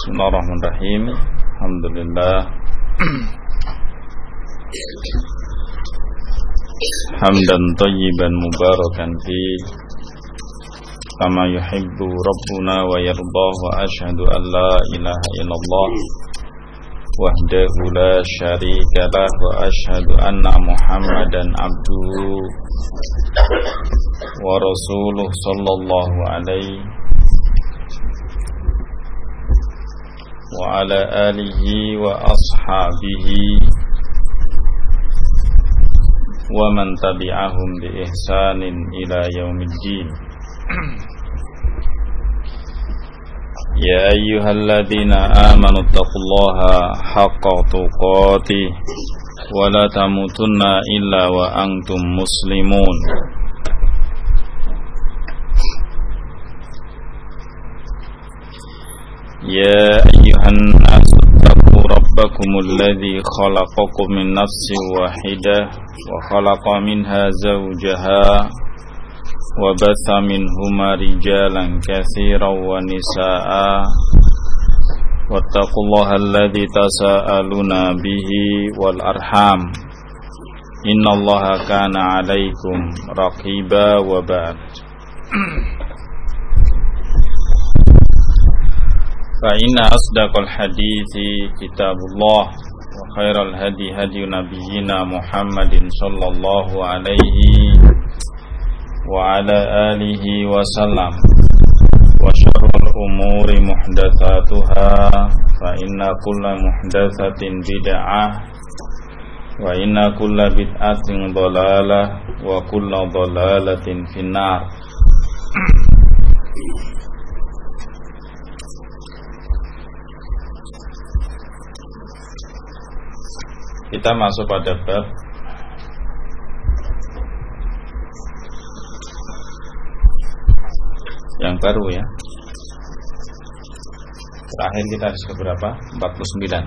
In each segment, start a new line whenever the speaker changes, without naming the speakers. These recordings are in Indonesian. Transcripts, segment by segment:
Bismillahirrahmanirrahim. Alhamdulillah. Hamdan thayyiban mubarakan fi kama yuhibbu rabbuna wa yardah, wa asyhadu an la ilaha illallah wahdahu la syarika lah, wa asyhadu anna Muhammadan abduhu wa rasuluh sallallahu alaihi wa ala alihi wa ashabihi wa man tabi'ahum bi ihsanin ila yaumiddin. Ya ayyuhalladzina amanu taqullaha haqqa tuqatih wa la tamutunna illa wa antum muslimun. Ya ayyuhan nasu taqu rabbakumul ladzi khalaqakum min nafsin wahidah wa khalaqa minha zawjaha wa batha minhuma rijalan katsiran wa nisaa'a wattaqullaha alladzi tasaaluna bihi wal arham innallaha kana 'alaikum raqiba. Wa ba'd. Fa inna asdaqal hadithi kitabullah wa khairal hadi hadi nabiyyina Muhammadin sallallahu alaihi wa ala alihi wa sallam, wa syarrul umuri muhdatsatuha, fa inna kulla muhdatsatin bid'ah wa inna kulla bid'atin dhalalah wa kulla dhalalatin finnar. Kita masuk pada bab yang baru ya. Terakhir kita harus ke berapa? 49.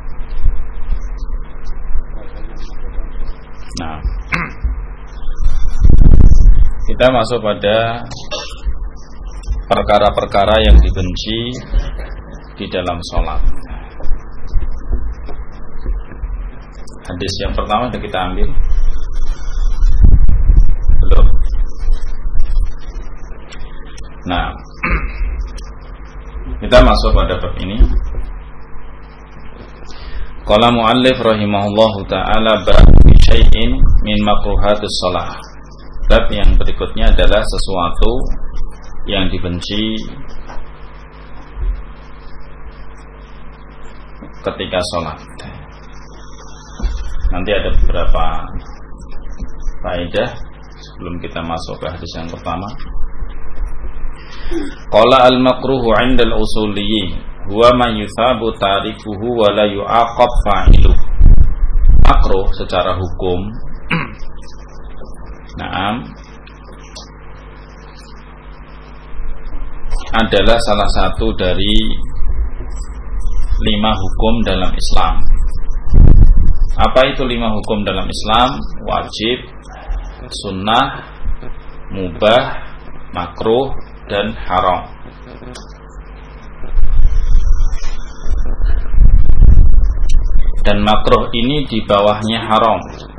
Nah, kita masuk pada perkara-perkara yang dibenci di dalam sholat. Hadis yang pertama sudah kita ambil. Belum. Nah, kita masuk pada bab ini. Qala muallif rahimahullahu taala bab syai'in min makruhatis shalah. Bab yang berikutnya adalah sesuatu yang dibenci ketika sholat. Nanti ada beberapa faedah sebelum kita masuk ke hadis yang pertama. Qala al-makruhu 'inda al-usuliyyin huwa ma yuthabu tarikuhu wa la yu'aqab fa'iluhu. Makruh secara hukum adalah salah satu dari 5 hukum dalam Islam. Apa itu 5 hukum dalam Islam? Wajib, sunnah, mubah, makruh, dan haram. Dan makruh ini di bawahnya haram.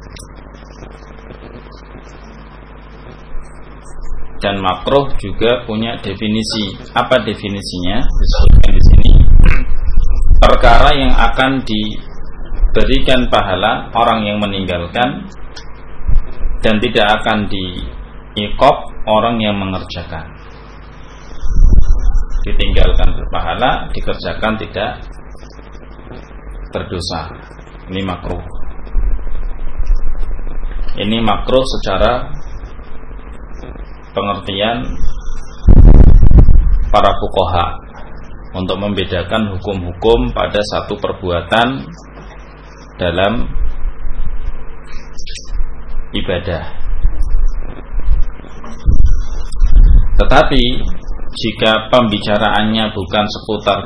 Dan makruh juga punya definisi. Apa definisinya? Disebutkan di sini. Perkara yang akan diberikan pahala orang yang meninggalkan dan tidak akan diiqab orang yang mengerjakan. Ditinggalkan berpahala, dikerjakan tidak berdosa. Ini makruh. Ini makruh secara pengertian para fuqaha untuk membedakan hukum-hukum pada satu perbuatan dalam ibadah. Tetapi jika pembicaraannya bukan seputar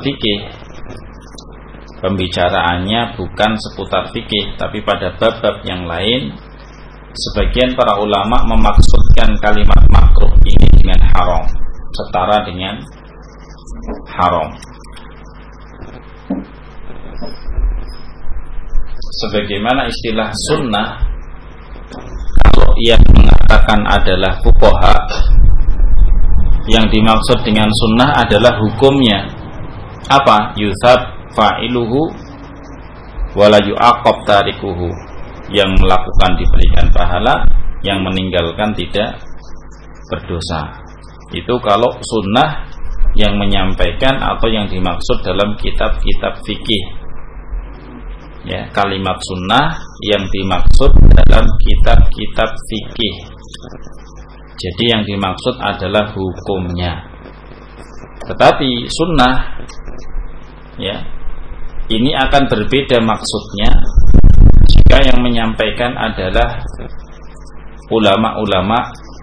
fikih, tapi pada bab-bab yang lain, sebagian para ulama memaksudkan kalimat makruh ini dengan haram, setara dengan haram. sebagaimana istilah sunnah, kalau yang mengatakan adalah fuqaha, yang dimaksud dengan sunnah adalah hukumnya apa? Yusab fa'iluhu wala yu'aqab tarikuhu, yang melakukan diberikan pahala, yang meninggalkan tidak berdosa. Itu kalau sunnah yang menyampaikan atau yang dimaksud dalam kitab-kitab fikih. Ya, kalimat sunnah yang dimaksud dalam kitab-kitab fikih. Jadi yang dimaksud adalah hukumnya. Tetapi sunnah, ya, ini akan berbeda maksudnya jika yang menyampaikan adalah ulama-ulama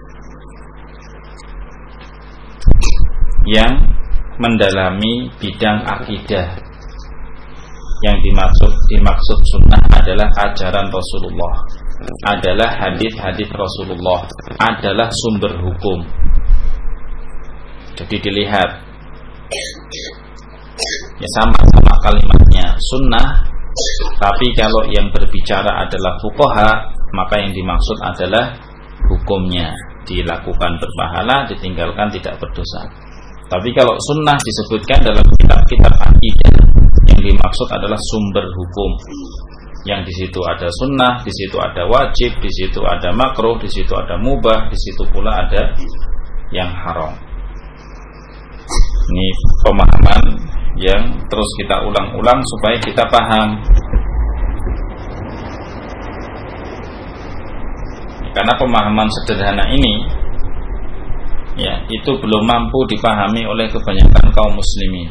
yang mendalami bidang akidah. Yang dimaksud sunnah adalah ajaran Rasulullah, adalah hadis-hadis Rasulullah, adalah sumber hukum. Jadi dilihat, ya sama-sama kalimatnya sunnah, tapi kalau yang berbicara adalah fuqaha, maka yang dimaksud adalah hukumnya, dilakukan berpahala, ditinggalkan tidak berdosa. Tapi kalau sunnah disebutkan dalam kitab-kitab akidah, yang dimaksud adalah sumber hukum. Yang di situ ada sunnah, di situ ada wajib, di situ ada makruh, di situ ada mubah, di situ pula ada yang haram. Ini pemahaman yang terus kita ulang-ulang supaya kita paham. Karena pemahaman sederhana ini, ya, itu belum mampu dipahami oleh kebanyakan kaum muslimin.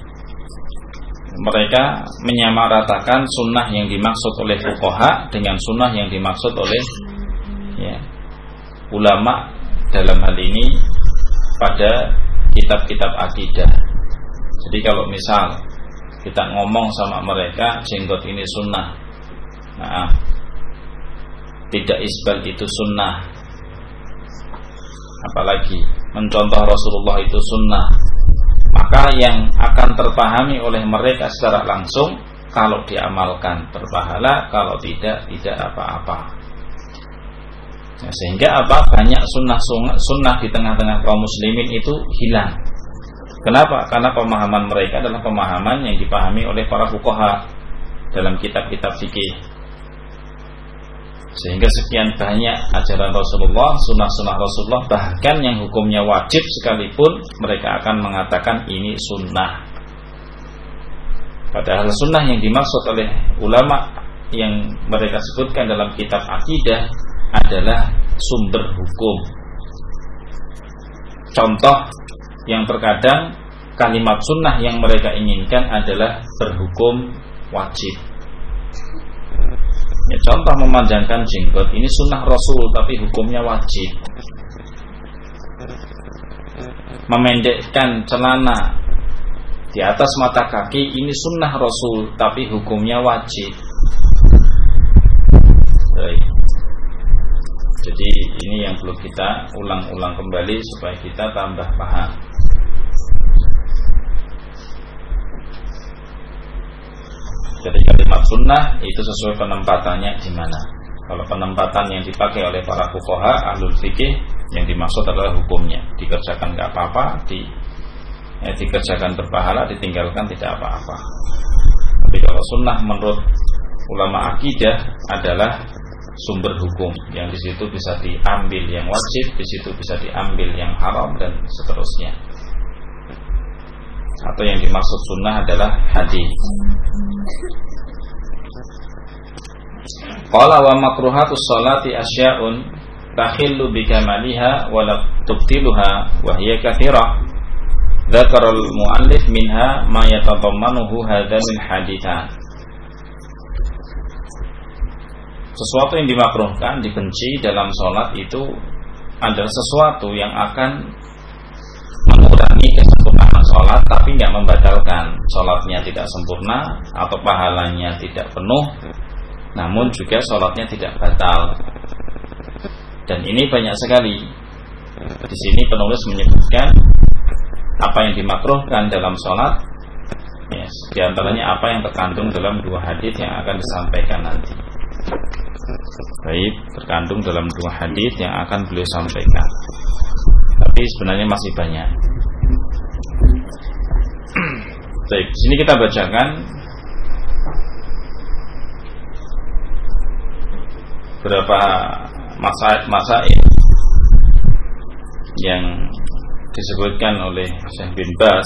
Mereka menyamaratakan sunnah yang dimaksud oleh fuqaha dengan sunnah yang dimaksud oleh, ya, ulama dalam hal ini pada kitab-kitab akidah. Jadi kalau misal kita ngomong sama mereka jenggot ini sunnah, nah, tidak isbal itu sunnah, apalagi mencontoh Rasulullah itu sunnah, maka yang akan terpahami oleh mereka secara langsung, kalau diamalkan berpahala, kalau tidak apa-apa. Nah, sehingga banyak sunnah di tengah-tengah kaum muslimin itu hilang. Kenapa? Karena pemahaman mereka adalah pemahaman yang dipahami oleh para fuqaha dalam kitab-kitab fikih. Sehingga sekian banyak ajaran Rasulullah, sunnah-sunnah Rasulullah, bahkan yang hukumnya wajib sekalipun, mereka akan mengatakan ini sunnah. Padahal sunnah yang dimaksud oleh ulama yang mereka sebutkan dalam kitab akidah adalah sumber hukum. Contoh yang terkadang kalimat sunnah yang mereka inginkan adalah berhukum wajib. Ya, contoh memanjangkan jenggot, ini sunnah Rasul tapi hukumnya wajib. Memendekkan celana di atas mata kaki, ini sunnah Rasul tapi hukumnya wajib. Baik. Jadi ini yang perlu kita ulang-ulang kembali supaya kita tambah paham. Jadi kalimat sunnah itu sesuai penempatannya di mana. Kalau penempatan yang dipakai oleh para fuqaha ahlul fikih, yang dimaksud adalah hukumnya, dikerjakan enggak apa-apa, dikerjakan berpahala, ditinggalkan tidak apa-apa. Tapi kalau sunnah menurut ulama akidah adalah sumber hukum, yang di situ bisa diambil yang wajib, di situ bisa diambil yang haram dan seterusnya. Atau yang dimaksud sunnah adalah hadis. Qala wa makruhatus sholati asya'un takhillu bikamaliha wa la tubtiluha wa hiya katsirah. Dzakara al-muallif minha ma yatadammanuhu hadzal haditsan. Sesuatu yang dimakruhkan, dibenci dalam sholat itu adalah sesuatu yang akan mengurangi kesempurnaan sholat, tapi tidak membatalkan sholatnya tidak sempurna atau pahalanya tidak penuh, namun juga sholatnya tidak batal. Dan ini banyak sekali. Di sini penulis menyebutkan apa yang dimakruhkan dalam sholat Yes. Di antaranya apa yang terkandung dalam dua hadis yang akan disampaikan nanti. Baik, terkandung dalam dua hadis yang akan beliau sampaikan. Tapi sebenarnya masih banyak. Baik, sini kita bacakan beberapa masail yang disebutkan oleh Syekh bin Baz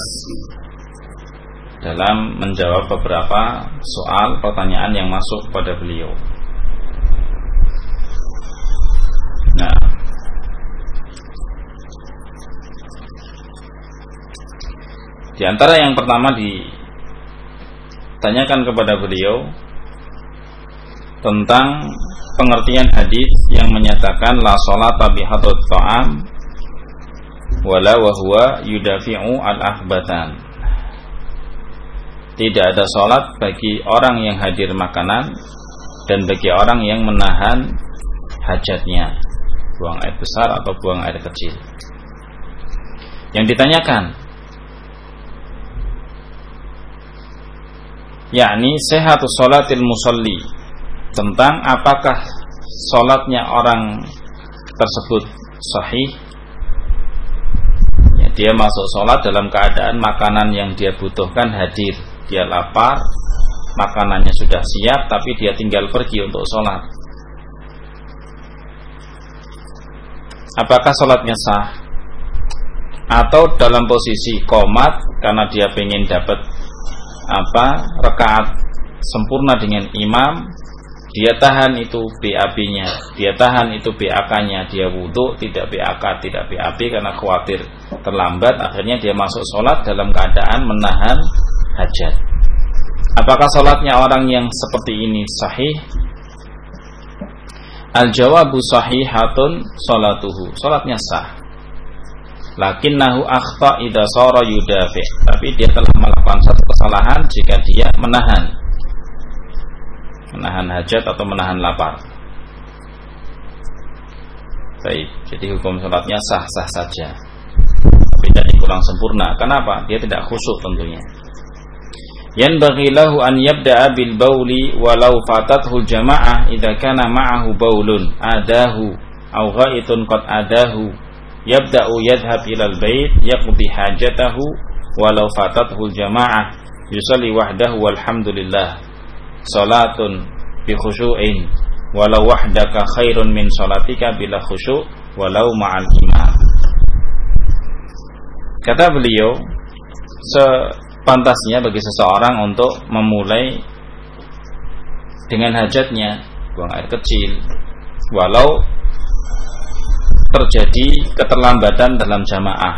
dalam menjawab beberapa soal pertanyaan yang masuk pada beliau. Nah, di antara yang pertama ditanyakan kepada beliau tentang pengertian hadis yang menyatakan la sholata bi hadrat ta'am wala wa huwa yudafi'u al-akhbatan. Tidak ada sholat bagi orang yang hadir makanan dan bagi orang yang menahan hajatnya, buang air besar atau buang air kecil. Yang ditanyakan, yakni sehatus sholatil musalli, tentang apakah sholatnya orang tersebut sahih. Ya, dia masuk sholat dalam keadaan makanan yang dia butuhkan hadir. Dia lapar, makanannya sudah siap, tapi dia tinggal pergi untuk sholat. Apakah sholatnya sah? Atau dalam posisi qomat karena dia pengen dapat rakaat sempurna dengan imam, dia tahan itu BAB-nya, dia tahan itu BAK-nya, dia wudu tidak BAK, tidak BAB karena khawatir terlambat, akhirnya dia masuk sholat dalam keadaan menahan hajat. Apakah sholatnya orang yang seperti ini sahih? Al-jawabu sahihatun sholatuhu, sholatnya sah. Lakinnahu akhta idza sara yudafi, tapi dia telah melakukan satu kesalahan jika dia menahan hajat atau menahan lapar. Baik, jadi hukum sholatnya sah-sah saja, tapi tidak kurang sempurna. Kenapa? Dia tidak khusyuk tentunya. Yanbaghi lahu an yabda'a bil bauli walau fatathu jamaah idza kana ma'ahu baulun adahu aw ghaitun qad adahu yabda'u yadhhab ilal bait yaqdi hajatahu walau fatathu jamaah yusalli wahdahu walhamdulillah salatun bi khusyu'in walau wahdaka khairun min salatika bila khusyu' walau ma'al imam. Kata beliau, pantasnya bagi seseorang untuk memulai dengan hajatnya, buang air kecil, walau terjadi keterlambatan dalam jamaah.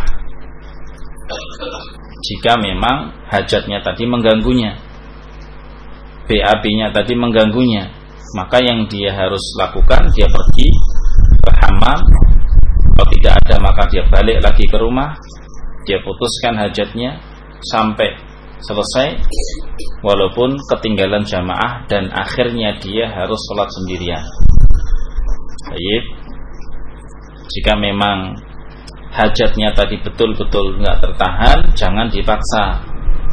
Jika memang hajatnya tadi mengganggunya, BAB-nya tadi mengganggunya, maka yang dia harus lakukan, dia pergi ke hammam. Kalau tidak ada, maka dia balik lagi ke rumah, dia putuskan hajatnya sampai selesai, walaupun ketinggalan jamaah, dan akhirnya dia harus sholat sendirian. Baik, jika memang hajatnya tadi betul-betul nggak tertahan, jangan dipaksa.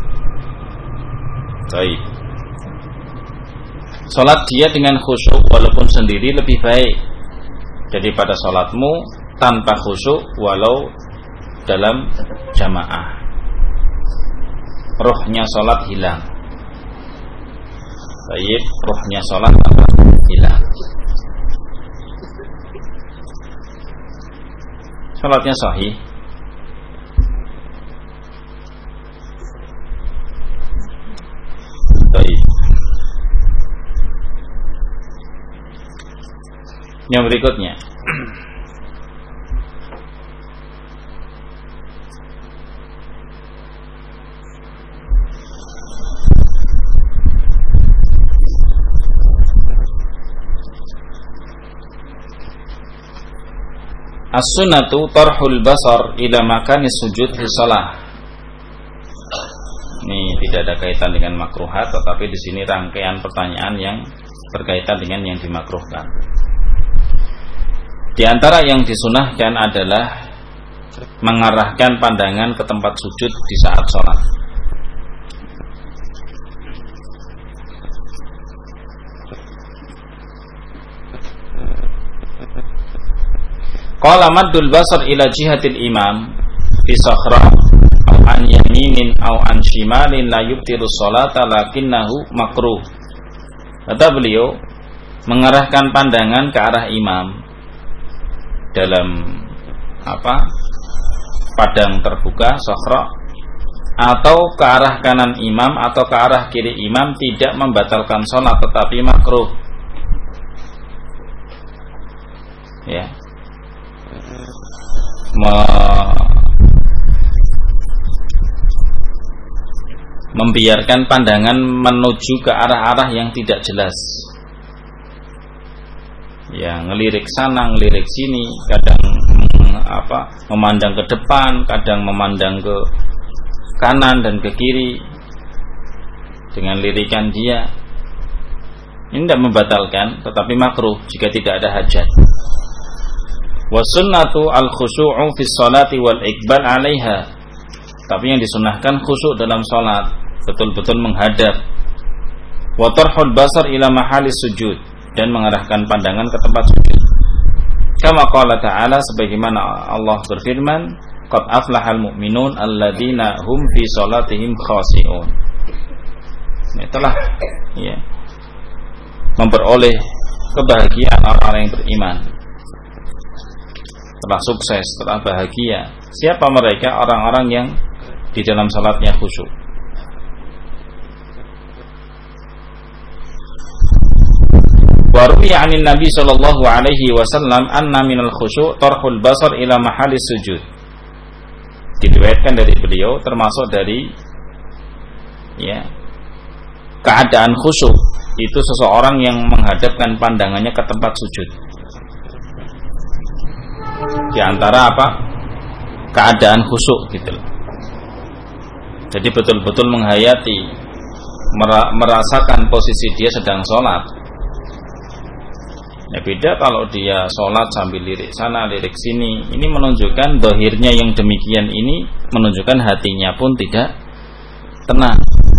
Baik, sholat dia dengan khusyuk walaupun sendiri lebih baik daripada sholatmu tanpa khusyuk walau dalam jamaah. Rohnya sholat hilang. Baik, rohnya sholat hilang. Sholatnya sahih. Baik. Yang berikutnya, as-sunnatu tarhul basar ila makanis sujud fi shalah. Ini tidak ada kaitan dengan makruhat, tetapi di sini rangkaian pertanyaan yang berkaitan dengan yang dimakruhkan. Di antara yang disunahkan adalah mengarahkan pandangan ke tempat sujud di saat sholat. Qala maddul basar ila jihatil imam fi sakhra aw an yaminin aw an shimalin la yubtilu sholata lakinnahu makruh. Kata beliau, mengarahkan pandangan ke arah imam dalam padang terbuka sakhra, atau ke arah kanan imam atau ke arah kiri imam tidak membatalkan sholat tetapi makruh. Ya. Membiarkan pandangan menuju ke arah-arah yang tidak jelas. Ya, ngelirik sana, ngelirik sini, kadang memandang ke depan, kadang memandang ke kanan dan ke kiri dengan lirikan dia. Ini tidak membatalkan tetapi makruh jika tidak ada hajat. Wa sunnatu al-khusyu'u fi sholati wal iqbal 'alaiha. Tapi yang disunahkan khusyuk dalam salat, betul-betul menghadap. Wa tarhul basar ila mahallis sujud, dan mengarahkan pandangan ke tempat sujud. Kama qala ta'ala, sebagaimana Allah berfirman, qad aflahal mu'minun alladzina hum fi sholatihim khashi'un. Telah memperoleh kebahagiaan orang-orang yang beriman, telah sukses, telah bahagia. Siapa mereka? Orang-orang yang di dalam salatnya khusyuk. Wa ruwiya 'anil Nabi sallallahu alaihi wasallam anna minal khusyuk tarhul basar ila mahallis sujud. Diriwayatkan dari beliau, termasuk dari keadaan khusyuk itu seseorang yang menghadapkan pandangannya ke tempat sujud. Di antara keadaan khusyuk gitu loh. Jadi betul-betul menghayati, merasakan posisi dia sedang sholat. Ya, beda kalau dia sholat sambil lirik sana, lirik sini. Ini menunjukkan dohirnya yang demikian ini menunjukkan hatinya pun tidak tenang.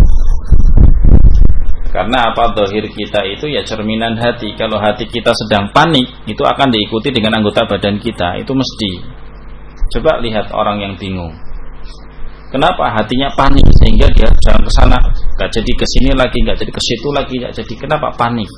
Karena dohir kita itu ya cerminan hati. Kalau hati kita sedang panik, itu akan diikuti dengan anggota badan kita. Itu mesti. Coba lihat orang yang bingung. Kenapa hatinya panik sehingga dia jalan ke sana, nggak jadi ke sini lagi, nggak jadi ke situ lagi, nggak jadi. Kenapa panik?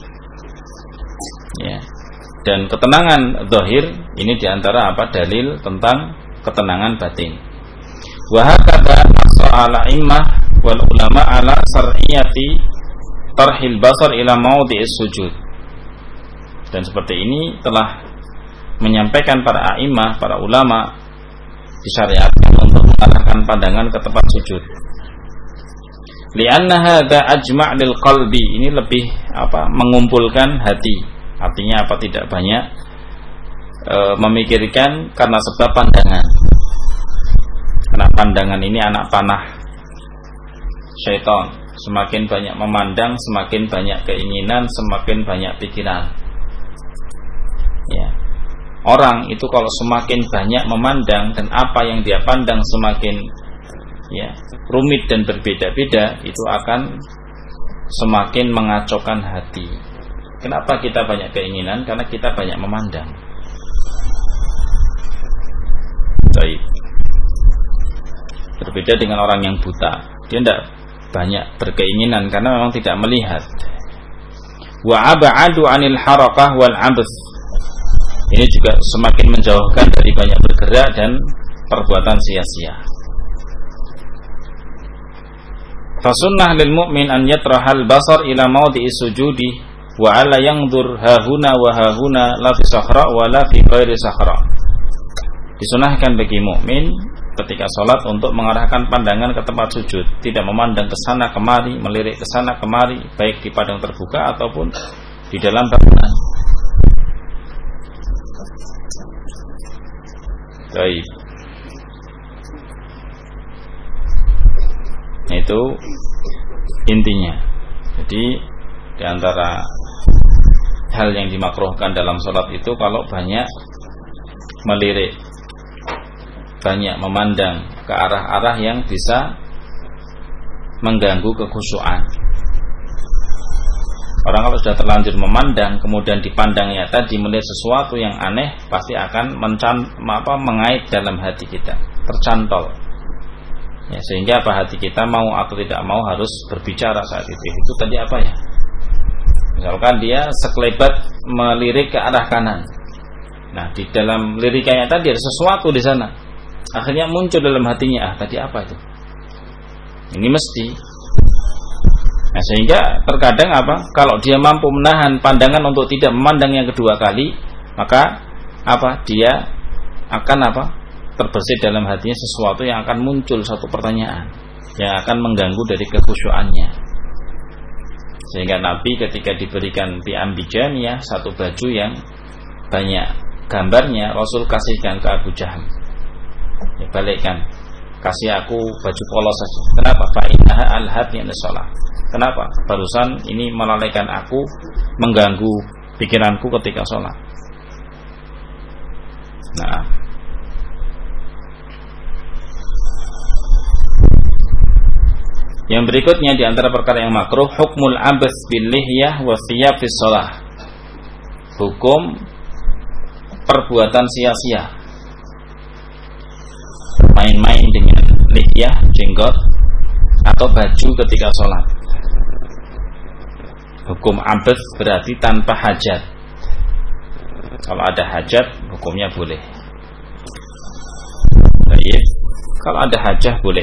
Ya. Dan ketenangan zahir ini diantara dalil tentang ketenangan batin. Wa hakadha nassa immah wal ulama ala sar'iyati tarhil basar ila maudhi'is sujud. Dan seperti ini telah menyampaikan para a'immah, para ulama, disyariatkan untuk mengarahkan pandangan ke tempat sujud. Li'anna hadza ajma' lil qalbi, ini lebih mengumpulkan hati. Artinya tidak banyak memikirkan karena sebab pandangan. Karena pandangan ini anak panah syaitan. Semakin banyak memandang, semakin banyak keinginan, semakin banyak pikiran. Ya. Orang itu kalau semakin banyak memandang dan apa yang dia pandang semakin rumit dan berbeda-beda, itu akan semakin mengacaukan hati. Kenapa kita banyak keinginan? Karena kita banyak memandang. Baik. Berbeda dengan orang yang buta. Dia tidak banyak berkeinginan karena memang tidak melihat. Wa ab'adu 'anil harakah wal 'abth. Ini juga semakin menjauhkan dari banyak bergerak dan perbuatan sia-sia. Fasunnah lil mu'min an yatrahal basar ila maudhi'is sujudi wa alla yanzur hahuna wa hahuna la fi sakhra wa la fi ghairi sakhra. Disunahkan bagi mukmin ketika sholat untuk mengarahkan pandangan ke tempat sujud, tidak memandang ke sana kemari, melirik ke sana kemari, baik di padang terbuka ataupun di dalam bangunan. Baik. Itu intinya. Jadi di antara hal yang dimakruhkan dalam sholat itu kalau banyak melirik, banyak memandang ke arah-arah yang bisa mengganggu kekhusyuan. Orang kalau sudah terlanjur memandang, kemudian dipandangnya tadi melihat sesuatu yang aneh, pasti akan mengait dalam hati kita, tercantol. Ya, sehingga hati kita mau atau tidak mau harus berbicara saat itu. Itu tadi apa ya? Misalkan dia sekelebat melirik ke arah kanan. Nah, di dalam lirikannya tadi ada sesuatu di sana. Akhirnya muncul dalam hatinya, tadi apa itu? Ini mesti. Nah, sehingga terkadang kalau dia mampu menahan pandangan untuk tidak memandang yang kedua kali, maka dia akan terbersih dalam hatinya sesuatu yang akan muncul satu pertanyaan yang akan mengganggu dari kekhusyuannya. Sehingga Nabi ketika diberikan bi'ambijaniyah, satu baju yang banyak gambarnya, Rasul kasihkan ke Abu Jahal. Ya, balikkan, kasih aku baju polos saja. Kenapa? Fa'innaha alhatni an shalah. Kenapa? Barusan ini melalaikan aku, mengganggu pikiranku ketika sholat. Nah, yang berikutnya di antara perkara yang makruh, hukmul abas bil lihyah wa thiyab fi shalah. Hukum perbuatan sia-sia, main-main dengan lihyah, jenggot atau baju ketika sholat. Hukum abas berarti tanpa hajat. Kalau ada hajat, hukumnya boleh. Baik, kalau ada hajah boleh.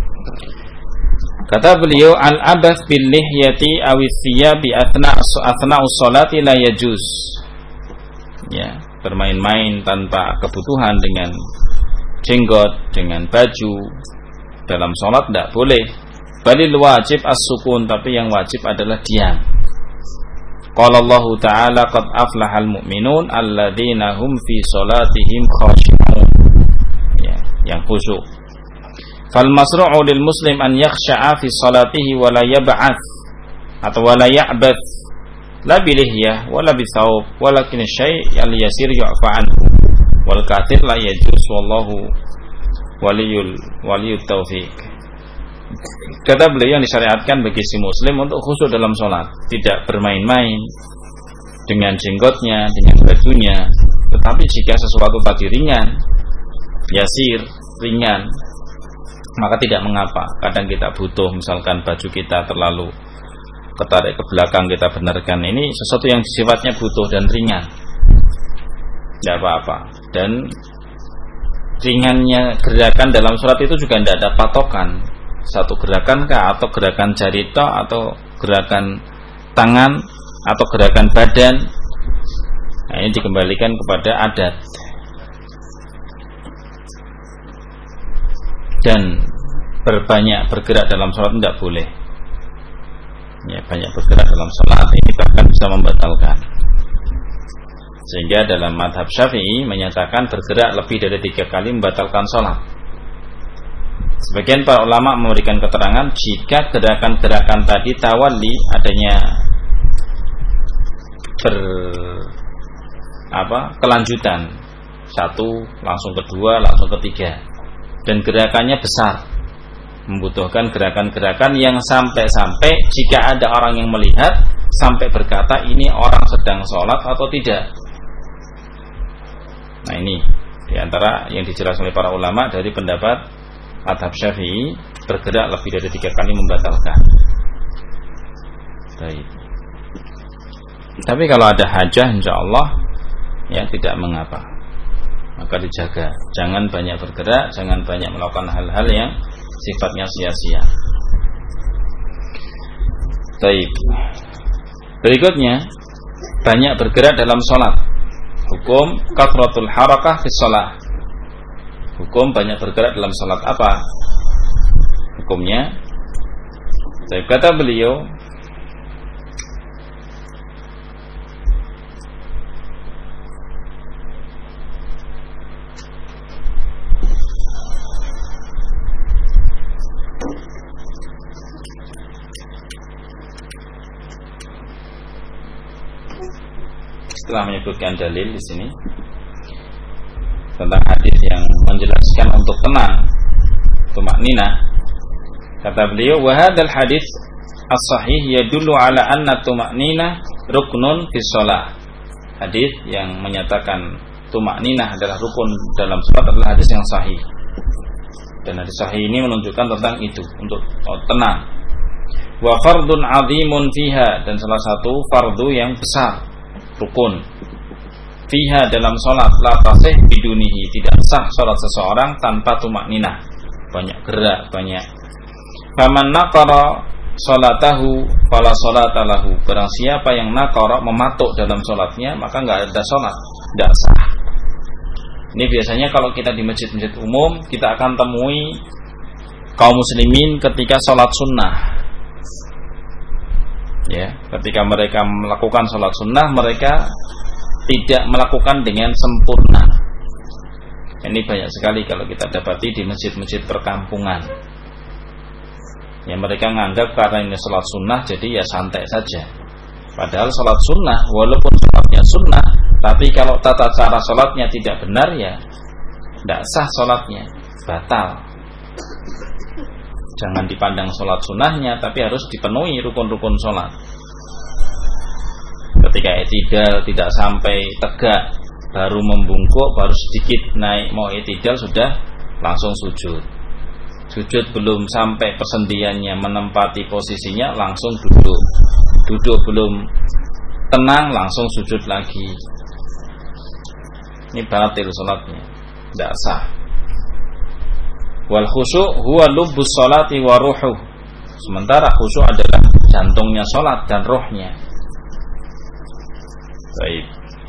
Kata beliau, al-abas bil lihyati awis thiyabi athna'us sholati la yajuz. Ya, bermain-main tanpa kebutuhan dengan jenggot, dengan baju dalam sholat tidak boleh. Balil wajib as-sukun, tapi yang wajib adalah diam. Qala Allah Ta'ala qad aflahal mu'minun alladzina hum fi sholatihim khashi'un. Ya, yang khusyuk. Fal masru'u lil muslim an yakhsha'a fi sholatihi wa la yab'ath atau wa la ya'bath la bilihyah wa la bithawb walakin syai' al yasir yu'fa anhu wal kathir la yajuz wallahu waliyut taufiq. Kata beliau, yang disyariatkan bagi si muslim untuk khusyuk dalam sholat, tidak bermain-main dengan jenggotnya, dengan bajunya. Tetapi jika sesuatu tadi ringan, yasir, ringan, maka tidak mengapa. Kadang kita butuh, misalkan baju kita terlalu ketarik ke belakang, kita benarkan. Ini sesuatu yang sifatnya butuh dan ringan, tidak apa-apa. Dan ringannya gerakan dalam sholat itu juga tidak ada patokan. Satu gerakan kah, atau gerakan jari toh, atau gerakan tangan, atau gerakan badan. Nah, ini dikembalikan kepada adat. Dan bergerak dalam sholat tidak boleh. Ya, banyak bergerak dalam sholat ini bahkan bisa membatalkan. Sehingga dalam madhab Syafi'i menyatakan bergerak lebih dari 3 kali membatalkan sholat. Sebagian para ulama memberikan keterangan jika gerakan-gerakan tadi tawalli, adanya kelanjutan, satu langsung kedua langsung ketiga, dan gerakannya besar, membutuhkan gerakan-gerakan yang sampai-sampai jika ada orang yang melihat sampai berkata ini orang sedang sholat atau tidak. Nah, ini diantara yang dijelaskan oleh para ulama dari pendapat madhab Syafi'i, bergerak lebih dari 3 kali membatalkan. Baik. Tapi kalau ada hajah, insya Allah ya tidak mengapa. Maka dijaga, jangan banyak bergerak, jangan banyak melakukan hal-hal yang sifatnya sia-sia. Baik. Berikutnya, banyak bergerak dalam sholat. Hukum kathratul harakah fi sholat. Hukum banyak bergerak dalam salat apa? Hukumnya, saya kata beliau, setelah menyebutkan dalil di sini tentang hadis yang menjelaskan untuk tenang, tumakninah, kata beliau, wa hadzal hadis as-sahih yadullu ala anna tuma'ninah ruknun fi shalah. Hadis yang menyatakan tuma'ninah adalah rukun dalam salat adalah hadis yang sahih. Dan hadis sahih ini menunjukkan tentang itu, untuk tenang. Wa fardun 'azimun fiha, dan salah satu fardu yang besar, rukun. Fiha dalam salat la tasih bidunihi, tidak sah salat seseorang tanpa tuma'ninah. Banyak gerak, banyak. Faman naqara salatahu fala salata lahu. Barang siapa yang naqara, mematuk dalam salatnya, maka enggak ada salat, enggak sah. Ini biasanya kalau kita di masjid-masjid umum, kita akan temui kaum muslimin ketika salat sunnah. Ya, ketika mereka melakukan salat sunnah, mereka tidak melakukan dengan sempurna. Ini banyak sekali kalau kita dapati di masjid-masjid perkampungan. Ya, mereka menganggap karena ini salat sunnah jadi ya santai saja. Padahal salat sunnah, walaupun salatnya sunnah, tapi kalau tata cara salatnya tidak benar, ya tidak sah salatnya, batal. Jangan dipandang salat sunnahnya, tapi harus dipenuhi rukun-rukun salat. Ketika i'tidal tidak sampai tegak, baru membungkuk, baru sedikit naik mau i'tidal sudah langsung sujud. Sujud belum sampai persendiannya menempati posisinya, langsung duduk. Duduk belum tenang, langsung sujud lagi. Ini batil salatnya, tidak sah. Wal khusyu' huwa lubbus salati wa ruhuh. Sementara khusyuk adalah jantungnya salat dan rohnya. Baik.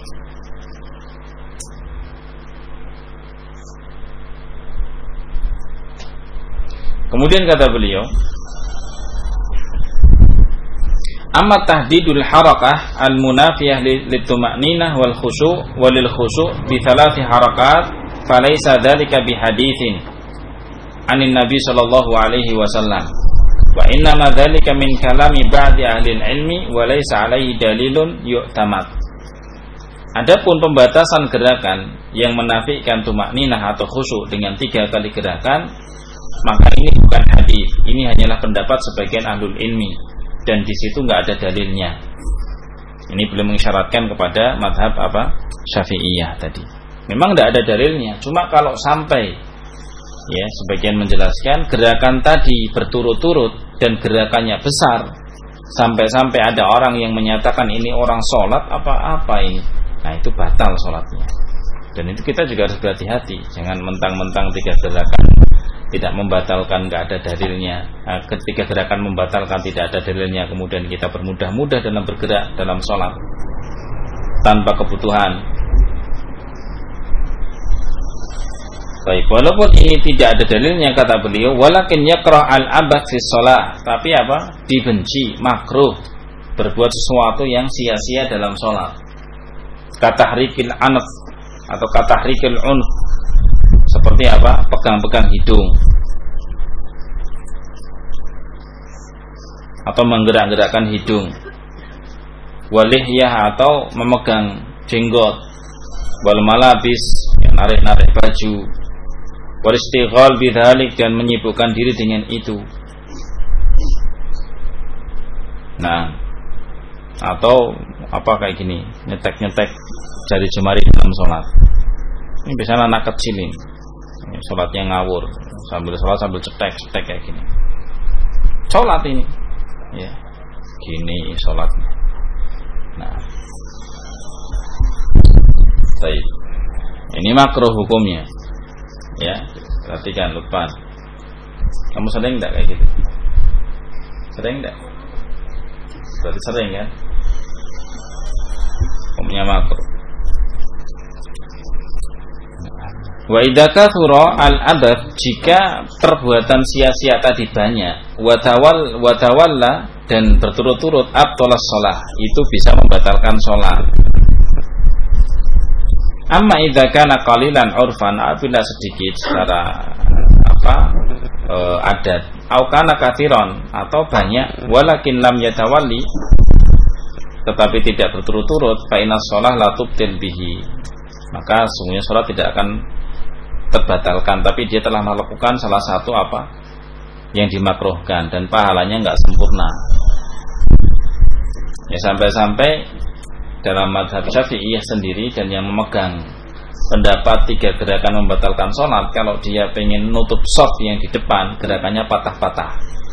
Kemudian kata beliau, amma tahdidul harakah al-munafiyah lituma'ninah wal khusyu' walil khusyu' bi thalathi harakat falaysa dhalika bihaditsin anin nabi sallallahu alaihi wasallam wa innama dhalika min kalami ba'di ahli ilmi wa laysa alaihi dalilun yu'tamad. Adapun pembatasan gerakan yang menafikan tuma'ninah atau khusyuk dengan 3 kali gerakan, maka ini bukan hadis, ini hanyalah pendapat sebagian ahlul ilmi, dan di situ nggak ada dalilnya. Ini belum mengisyaratkan kepada madhab apa Syafi'iyah tadi. Memang nggak ada dalilnya. Cuma kalau sampai, ya, sebagian menjelaskan gerakan tadi berturut-turut dan gerakannya besar, sampai-sampai ada orang yang menyatakan ini orang sholat apa-apa ini. Nah, itu batal sholatnya. Dan itu kita juga harus berhati-hati. Jangan mentang-mentang 3 gerakan tidak membatalkan, nggak ada dalilnya. Nah, ketika gerakan membatalkan tidak ada dalilnya, kemudian kita bermudah-mudah dalam bergerak dalam sholat tanpa kebutuhan. Baik, walaupun ini tidak ada dalilnya kata beliau, walakin yakrah al-abad fi shalah, tapi apa? Dibenci, makruh berbuat sesuatu yang sia-sia dalam sholat. Katahrikil anf atau katahrikil unf, seperti apa? Pegang-pegang hidung atau menggerak-gerakkan hidung, walihyah atau memegang jenggot, wal malabis, yang narik-narik baju, wal istighal bidzalik, dan menyibukkan diri dengan itu. Nah, atau apa kayak gini, nyetek-nyetek jari jemari dalam sholat. Ini biasanya anak kecil ini, sholatnya ngawur, sambil sholat sambil cetek-cetek kayak gini. Sholat ini, ya, gini sholatnya. Nah, baik. Ini makruh hukumnya. Ya, perhatikan lupa. Kamu sering enggak kayak gitu? Sering enggak? Berarti sering kan? Hukumnya makruh. Wa idza kathura al-abath, jika perbuatan sia-sia tadi banyak, wa tawalla, dan berturut-turut, abtalas shalah, itu bisa membatalkan salat. Amma idza kana qalilan urfan, apabila sedikit secara adat, au kana katsiran, atau banyak, walakin lam yatawalli, tetapi tidak berturut-turut, fa inna shalah la tubtil bihi, maka sungguhnya salat tidak akan terbatalkan, tapi dia telah melakukan salah satu apa yang dimakruhkan dan pahalanya enggak sempurna. Sampai-sampai dalam mazhab Syafi'iyah sendiri dan yang memegang pendapat 3 gerakan membatalkan sholat, kalau dia pengen nutup shaf yang di depan, gerakannya patah-patah.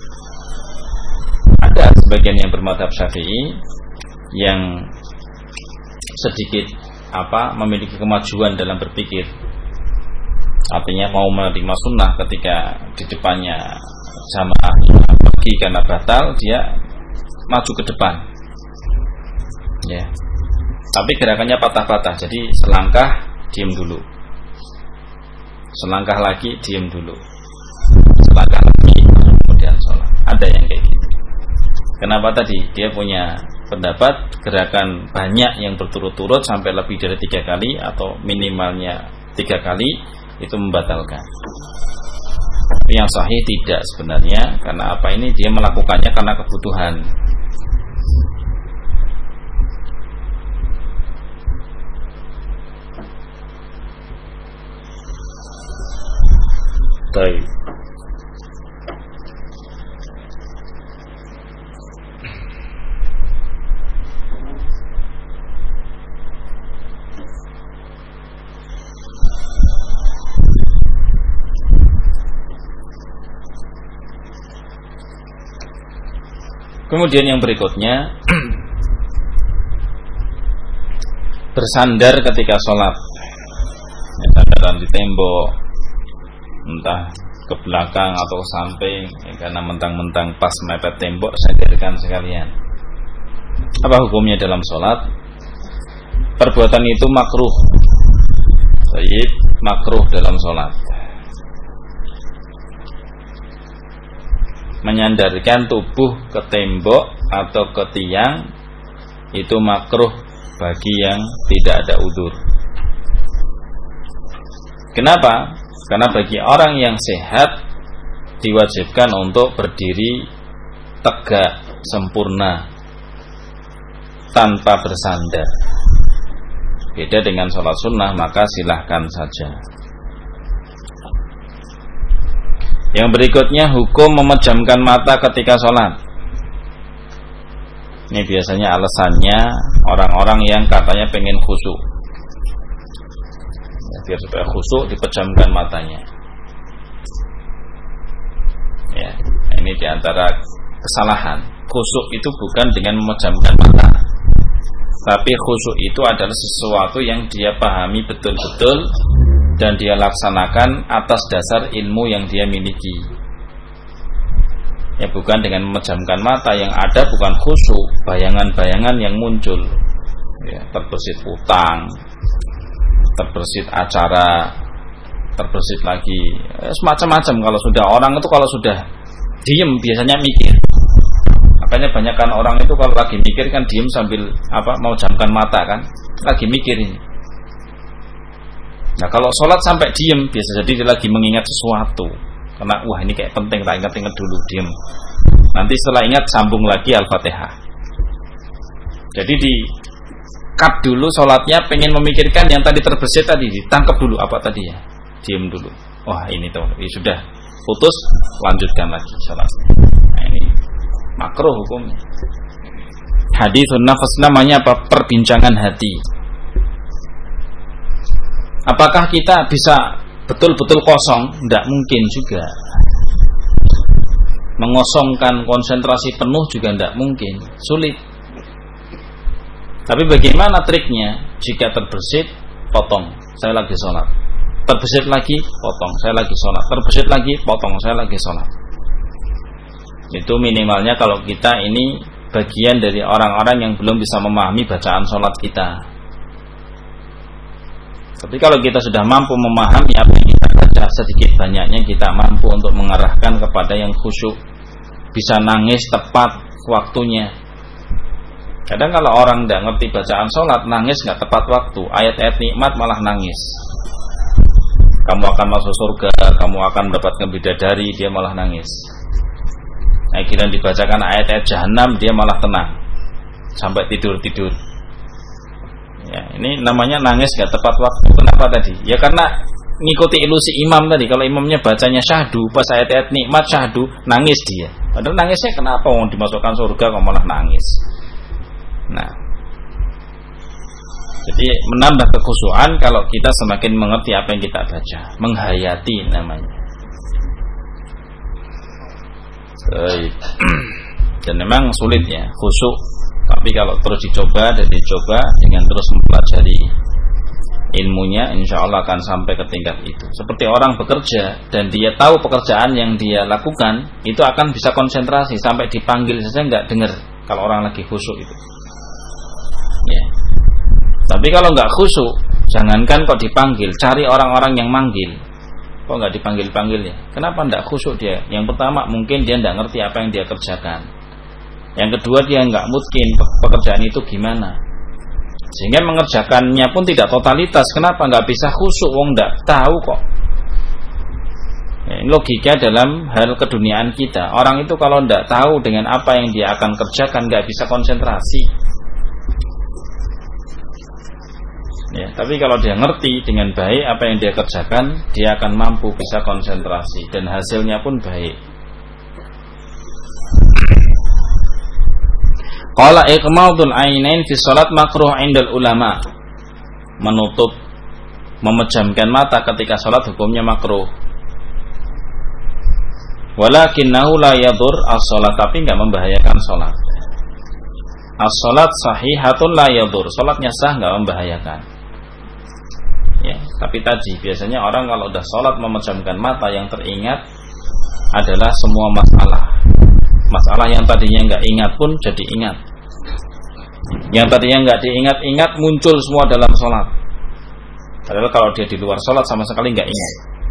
Ada sebagian yang bermadzhab Syafi'i yang sedikit memiliki kemajuan dalam berpikir, artinya mau menerima sunnah ketika di depannya jamaah pergi karena batal, dia maju ke depan, ya. Tapi gerakannya patah-patah, jadi selangkah diam dulu, selangkah lagi diam dulu, selangkah lagi kemudian sholat. Ada yang kayak gitu. Kenapa tadi? Dia punya pendapat gerakan banyak yang berturut-turut sampai lebih dari 3 kali atau minimalnya 3 kali itu membatalkan. Yang sahih tidak sebenarnya, karena ini dia melakukannya karena kebutuhan. Baik. Kemudian yang berikutnya bersandar ketika sholat, sandaran di tembok, entah ke belakang atau ke samping, karena mentang-mentang pas mepet tembok, sandarkan sekalian. Apa hukumnya dalam sholat? Perbuatan itu makruh, makruh dalam sholat. Menyandarkan tubuh ke tembok atau ke tiang itu makruh bagi yang tidak ada udzur. Kenapa? Karena bagi orang yang sehat diwajibkan untuk berdiri tegak sempurna tanpa bersandar. Beda dengan sholat sunnah, maka silahkan saja. Yang berikutnya, hukum memejamkan mata ketika sholat. Ini biasanya alasannya orang-orang yang katanya pengen khusyuk, biar supaya khusyuk dipejamkan matanya. Ya, ini diantara kesalahan. Khusyuk itu bukan dengan memejamkan mata, tapi khusyuk itu adalah sesuatu yang dia pahami betul-betul dan dia laksanakan atas dasar ilmu yang dia miliki. Ya, bukan dengan memejamkan mata. Yang ada bukan khusyuk, bayangan-bayangan yang muncul, ya, terbersit utang, terbersit acara, terbersit lagi, semacam-macam. Kalau sudah orang itu kalau sudah diem biasanya mikir. Makanya banyakkan orang itu kalau lagi mikir kan diem sambil mau jamkan mata kan, lagi mikir ini. Nah, kalau sholat sampai diem, biasa jadi dia lagi mengingat sesuatu. Karena wah ini kayak penting, tak ingat-ingat dulu, diem. Nanti setelah ingat sambung lagi Al-Fatihah. Jadi di cut dulu sholatnya, pengen memikirkan yang tadi terbesit tadi, ditangkap dulu apa tadi ya, diem dulu. Wah ini tuh, ini sudah putus, lanjutkan lagi sholatnya. Nah ini makruh hukumnya. Haditsun nafas namanya apa? Perbincangan hati. Apakah kita bisa betul-betul kosong? Tidak mungkin juga. Mengosongkan konsentrasi penuh juga tidak mungkin, sulit. Tapi bagaimana triknya? Jika terbersit, potong, saya lagi sholat. Terbersit lagi, potong, saya lagi sholat. Terbersit lagi, potong, saya lagi sholat. Itu minimalnya kalau kita ini bagian dari orang-orang yang belum bisa memahami bacaan sholat kita. Tapi kalau kita sudah mampu memahami apa yang kita baca, sedikit banyaknya kita mampu untuk mengarahkan kepada yang khusyuk, bisa nangis tepat waktunya. Kadang kalau orang tidak ngerti bacaan sholat, nangis nggak tepat waktu, ayat-ayat nikmat malah nangis. Kamu akan masuk surga, kamu akan mendapatkan bidadari, dia malah nangis. Akhirnya dibacakan ayat-ayat jahanam, dia malah tenang sampai tidur-tidur. Ya, ini namanya nangis gak tepat waktu. Kenapa tadi? Ya karena ngikuti ilusi imam tadi. Kalau imamnya bacanya syahdu, pas ayat-ayat nikmat syahdu, nangis dia. Padahal nangisnya kenapa? Mau dimasukkan surga kok malah nangis. Nah, jadi menambah kekhusyuan kalau kita semakin mengerti apa yang kita baca, menghayati namanya. Dan memang sulit ya khusyuk, tapi kalau terus dicoba dan dicoba dengan terus mempelajari ilmunya, insya Allah akan sampai ke tingkat itu. Seperti orang bekerja dan dia tahu pekerjaan yang dia lakukan itu akan bisa konsentrasi sampai dipanggil saja nggak dengar kalau orang lagi khusyuk itu. Ya. Tapi kalau nggak khusyuk, jangankan kok dipanggil, cari orang-orang yang manggil. Kok nggak dipanggil-panggil ya? Kenapa nggak khusyuk dia? Yang pertama mungkin dia nggak ngerti apa yang dia kerjakan. Yang kedua dia nggak mungkin pekerjaan itu gimana, sehingga mengerjakannya pun tidak totalitas. Kenapa nggak bisa khusyuk? Wong nggak tahu kok. Ini logika dalam hal keduniaan kita. Orang itu kalau nggak tahu dengan apa yang dia akan kerjakan nggak bisa konsentrasi. Ya, tapi kalau dia ngerti dengan baik apa yang dia kerjakan, dia akan mampu bisa konsentrasi dan hasilnya pun baik. Qala iqmadul ainain fi shalat makruh 'indal ulama. Menutup, memejamkan mata ketika salat hukumnya makruh. Walakinnahu la yadur as-shalat, tapi enggak membahayakan salat. As-shalat sahihatun la yadur, salatnya sah enggak membahayakan. Ya, tapi tadi biasanya orang kalau udah sholat memejamkan mata, yang teringat adalah semua masalah yang tadinya nggak ingat pun jadi ingat, yang tadinya nggak diingat-ingat muncul semua dalam sholat, padahal kalau dia di luar sholat sama sekali nggak ingat.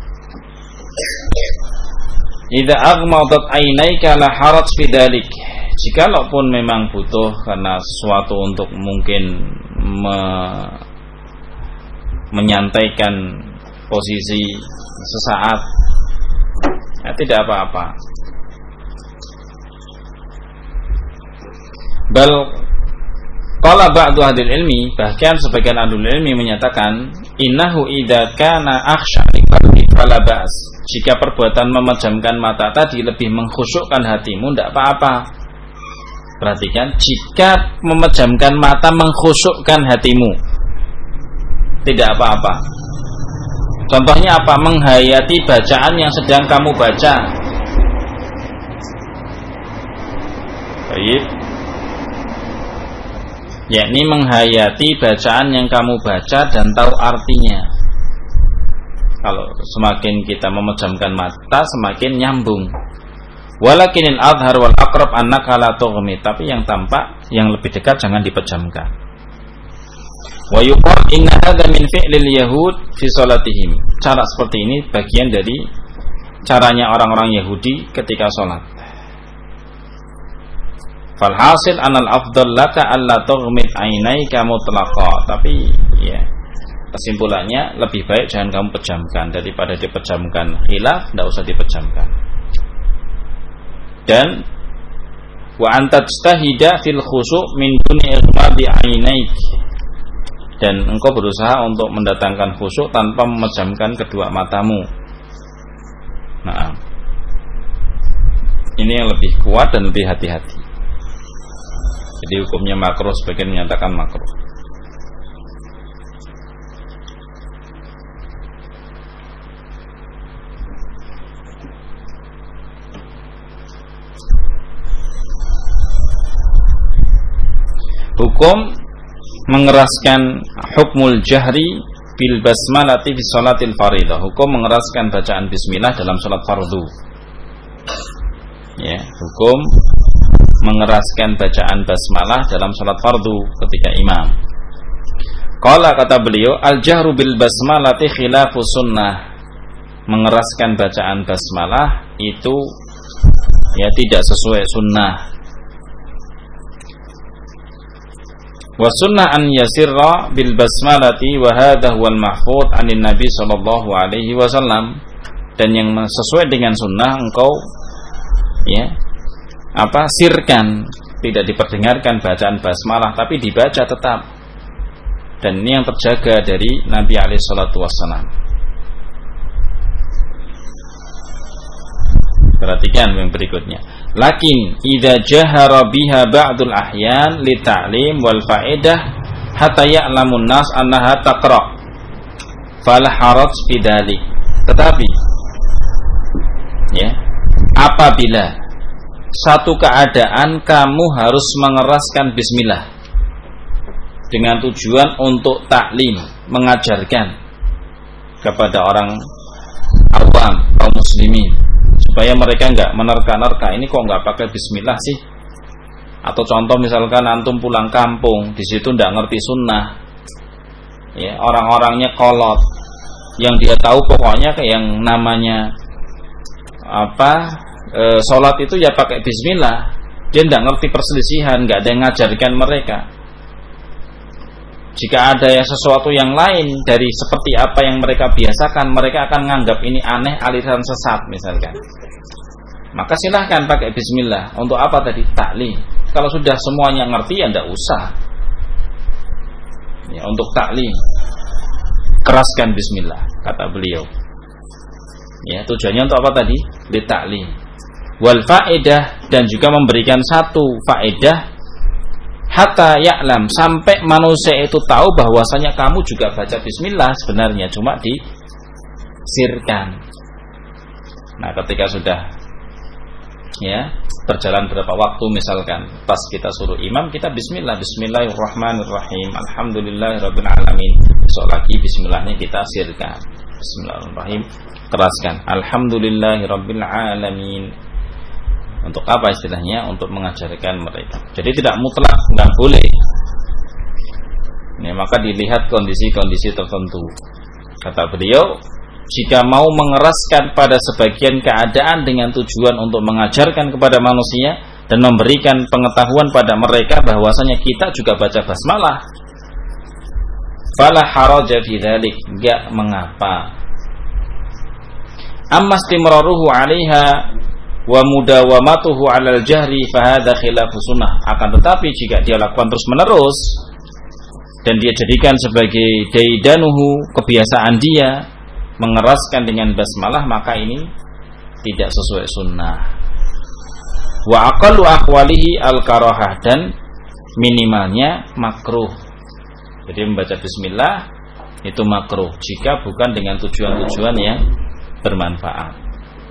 Idza aghmadat ainaika la haraj fi dzalik, jikalaupun memang butuh karena sesuatu untuk mungkin menyantaikan posisi sesaat, ya, tidak apa-apa. Bal qala ba'du ahli ilmi, bahkan sebagian ahli ilmi menyatakan innahu idza kana akhsha liqalbi fala ba's, jika perbuatan memejamkan mata tadi lebih mengkhusyukkan hatimu, tidak apa-apa. Perhatikan, jika memejamkan mata mengkhusyukkan hatimu, tidak apa-apa. Contohnya apa? Menghayati bacaan yang sedang kamu baca. Baik. Yakni menghayati bacaan yang kamu baca dan tahu artinya. Kalau semakin kita memejamkan mata, semakin nyambung. Walakinil adhar wal aqrab annaka la tughmi, tapi yang tampak, yang lebih dekat jangan dipejamkan. Wa yuqal inna hadza min fi'lil yahud fi salatihim. Cara seperti ini bagian dari caranya orang-orang Yahudi ketika salat. Fal hasil anal afdal laka alla tughmid ainaika mutlaqa. Tapi ya, kesimpulannya lebih baik jangan kamu pejamkan daripada dipejamkan khilaf, tidak usah dipejamkan. Dan wa antajtahida fil khusyu' min duni ighmadi ainaik, dan engkau berusaha untuk mendatangkan khusyuk tanpa memejamkan kedua matamu. Nah, ini yang lebih kuat dan lebih hati-hati. Jadi hukumnya makruh, sebagian menyatakan makruh. Hukum mengeraskan hukmul jahri bil basmalati fi sholatil fardhu, hukum mengeraskan bacaan bismillah dalam salat fardu. Ya, hukum mengeraskan bacaan basmalah dalam salat fardu ketika imam. Qala, kata beliau, al jahru bil basmalati khilafu sunnah, mengeraskan bacaan basmalah itu ya tidak sesuai sunnah. Wa sunnah an yasirra bil basmalati wa hadha huwal mahfuz anin nabi sallallahu alaihi wasallam, dan yang sesuai dengan sunnah engkau ya sirkan, tidak diperdengarkan bacaan basmalah tapi dibaca tetap, dan ini yang terjaga dari Nabi alaihi salatu wassalam. Perhatikan yang berikutnya. Lakin idza jahara biha ba'dul ahyan li ta'lim wal faedah hatta ya'lamun nas annaha taqra fal haraj bidzalik. Tetapi ya, apabila satu keadaan kamu harus mengeraskan bismillah dengan tujuan untuk taklim, mengajarkan kepada orang awam, kaum muslimin, supaya mereka enggak menerka-nerka, ini kok enggak pakai bismillah sih? Atau contoh misalkan antum pulang kampung, di situ enggak ngerti sunnah, ya, orang-orangnya kolot, yang dia tahu pokoknya kayak yang namanya sholat itu ya pakai bismillah, dia enggak ngerti perselisihan, enggak ada yang ngajarkan mereka. Jika ada yang sesuatu yang lain dari seperti apa yang mereka biasakan, mereka akan menganggap ini aneh, aliran sesat misalkan. Maka silahkan pakai bismillah. Untuk apa tadi? Taklim. Kalau sudah semuanya ngerti ya enggak usah. Ya, untuk taklim, keraskan bismillah, kata beliau. Ya, tujuannya untuk apa tadi? Li taklim. Wal faedah, dan juga memberikan satu faedah, hatta ya'lam, sampai manusia itu tahu bahwasanya kamu juga baca bismillah sebenarnya, cuma disirkan. Nah, ketika sudah ya berjalan berapa waktu, misalkan pas kita suruh imam, kita bismillah, bismillahirrahmanirrahim, alhamdulillahirabbil alamin. Besok lagi bismillahnya kita sirkan, bismillahirrahmanirrahim, keraskan, alhamdulillahirabbil alamin. Untuk apa istilahnya? Untuk mengajarkan mereka. Jadi tidak mutlak, nggak boleh. Ini maka dilihat kondisi-kondisi tertentu. Kata beliau, jika mau mengeraskan pada sebagian keadaan dengan tujuan untuk mengajarkan kepada manusia dan memberikan pengetahuan pada mereka bahwasanya kita juga baca basmalah, fala haraja fi dzalik, enggak mengapa. Amma istimraruhu 'alaiha wa mudawamatuhu 'alal jahri fa hadza khilafu sunnah. Akan tetapi jika dia lakukan terus-menerus dan dia jadikan sebagai daidanuhu, kebiasaan dia mengeraskan dengan basmalah, maka ini tidak sesuai sunnah. Wa aqallu aqwalihi al-karahah, dan minimalnya makruh. Jadi membaca bismillah itu makruh jika bukan dengan tujuan-tujuan yang bermanfaat.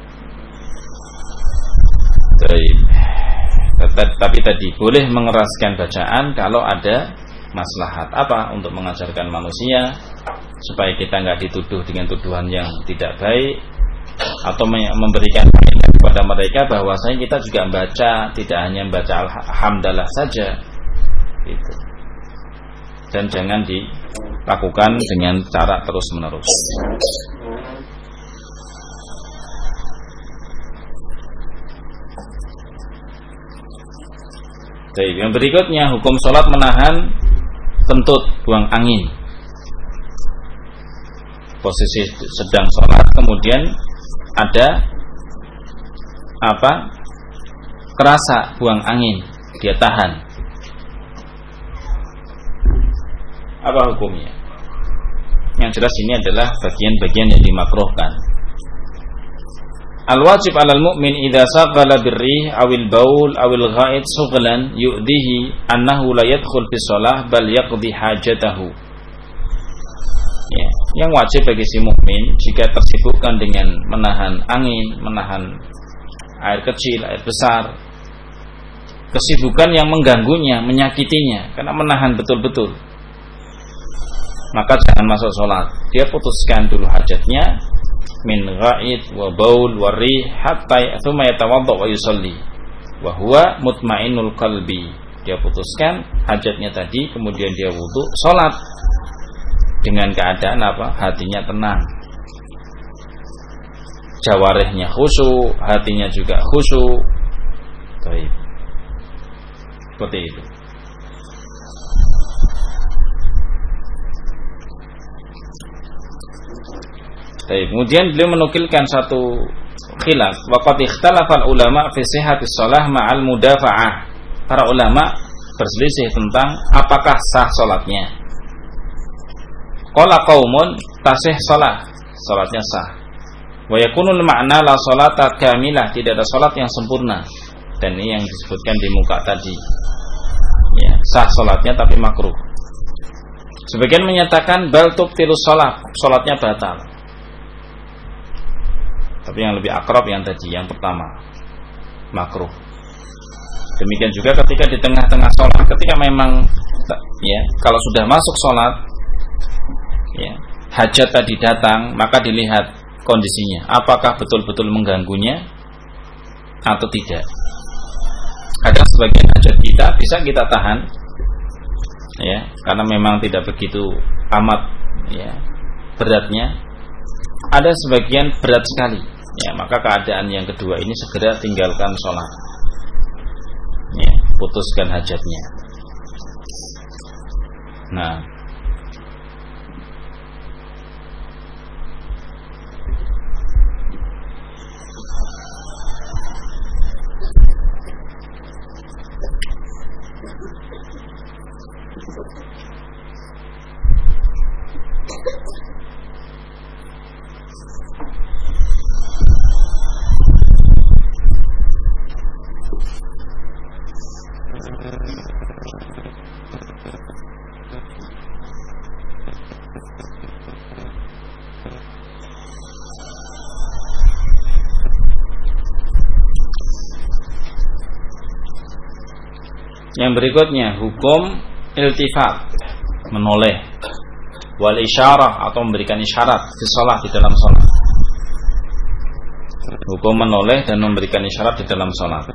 Tapi tadi boleh mengeraskan bacaan kalau ada maslahat. Apa? Untuk mengajarkan manusia supaya kita nggak dituduh dengan tuduhan yang tidak baik, atau memberikan faedah kepada mereka bahwasanya kita juga membaca, tidak hanya membaca alhamdulillah saja itu. Dan jangan dilakukan dengan cara terus-menerus. Baik, yang berikutnya hukum sholat menahan kentut, buang angin. Posisi sedang sholat, kemudian ada kerasa buang angin, dia tahan. Apa hukumnya? Yang jelas ini adalah bagian-bagian yang dimakruhkan. Al-wajib 'alal mu'min idza saghala birrih awil baul awil ghaid sughlan yu'dihi annahu la yadkhul fi shalah bal yaqdi hajatahu. Ya, yang wajib bagi si mukmin jika tersibukkan dengan menahan angin, menahan air kecil, air besar, kesibukan yang mengganggunya, menyakitinya, karena menahan betul-betul, maka jangan masuk sholat. Dia putuskan dulu hajatnya, min ghaid wa baul wa rih hatta thumma yatawadda wa yusalli wa huwa mutmainnul qalbi. Dia putuskan hajatnya tadi, kemudian dia wudu, salat dengan keadaan hatinya tenang, jawarihnya khusyuk, hatinya juga khusyuk. Baik, seperti itu. Baik, kemudian beliau menukilkan satu khilaf. Waqad ikhtalafa ulama fi sihhatis shalah ma'al mudafa'ah. Para ulama berselisih tentang apakah sah salatnya. Qala qaumun tasih shalah, salatnya sah. Wa yakunul ma'na la salata kamilah, tidak ada salat yang sempurna. Dan ini yang disebutkan di muka tadi. Ya, sah salatnya tapi makruh. Sebagian menyatakan bal tubtilus shalah, salatnya batal. Tapi yang lebih akrab yang tadi, yang pertama, makruh. Demikian juga ketika di tengah-tengah sholat, ketika memang ya, kalau sudah masuk sholat ya, hajat tadi datang, maka dilihat kondisinya, apakah betul-betul mengganggunya atau tidak. Kadang sebagian hajat kita bisa kita tahan ya, karena memang tidak begitu amat ya beratnya. Ada sebagian berat sekali ya, maka keadaan yang kedua ini segera tinggalkan sholat ya, putuskan hajatnya. Nah, yang berikutnya hukum iltifat, menoleh, wal isyarah atau memberikan isyarat di shalah, di dalam shalat. Hukum menoleh dan memberikan isyarat di dalam shalat.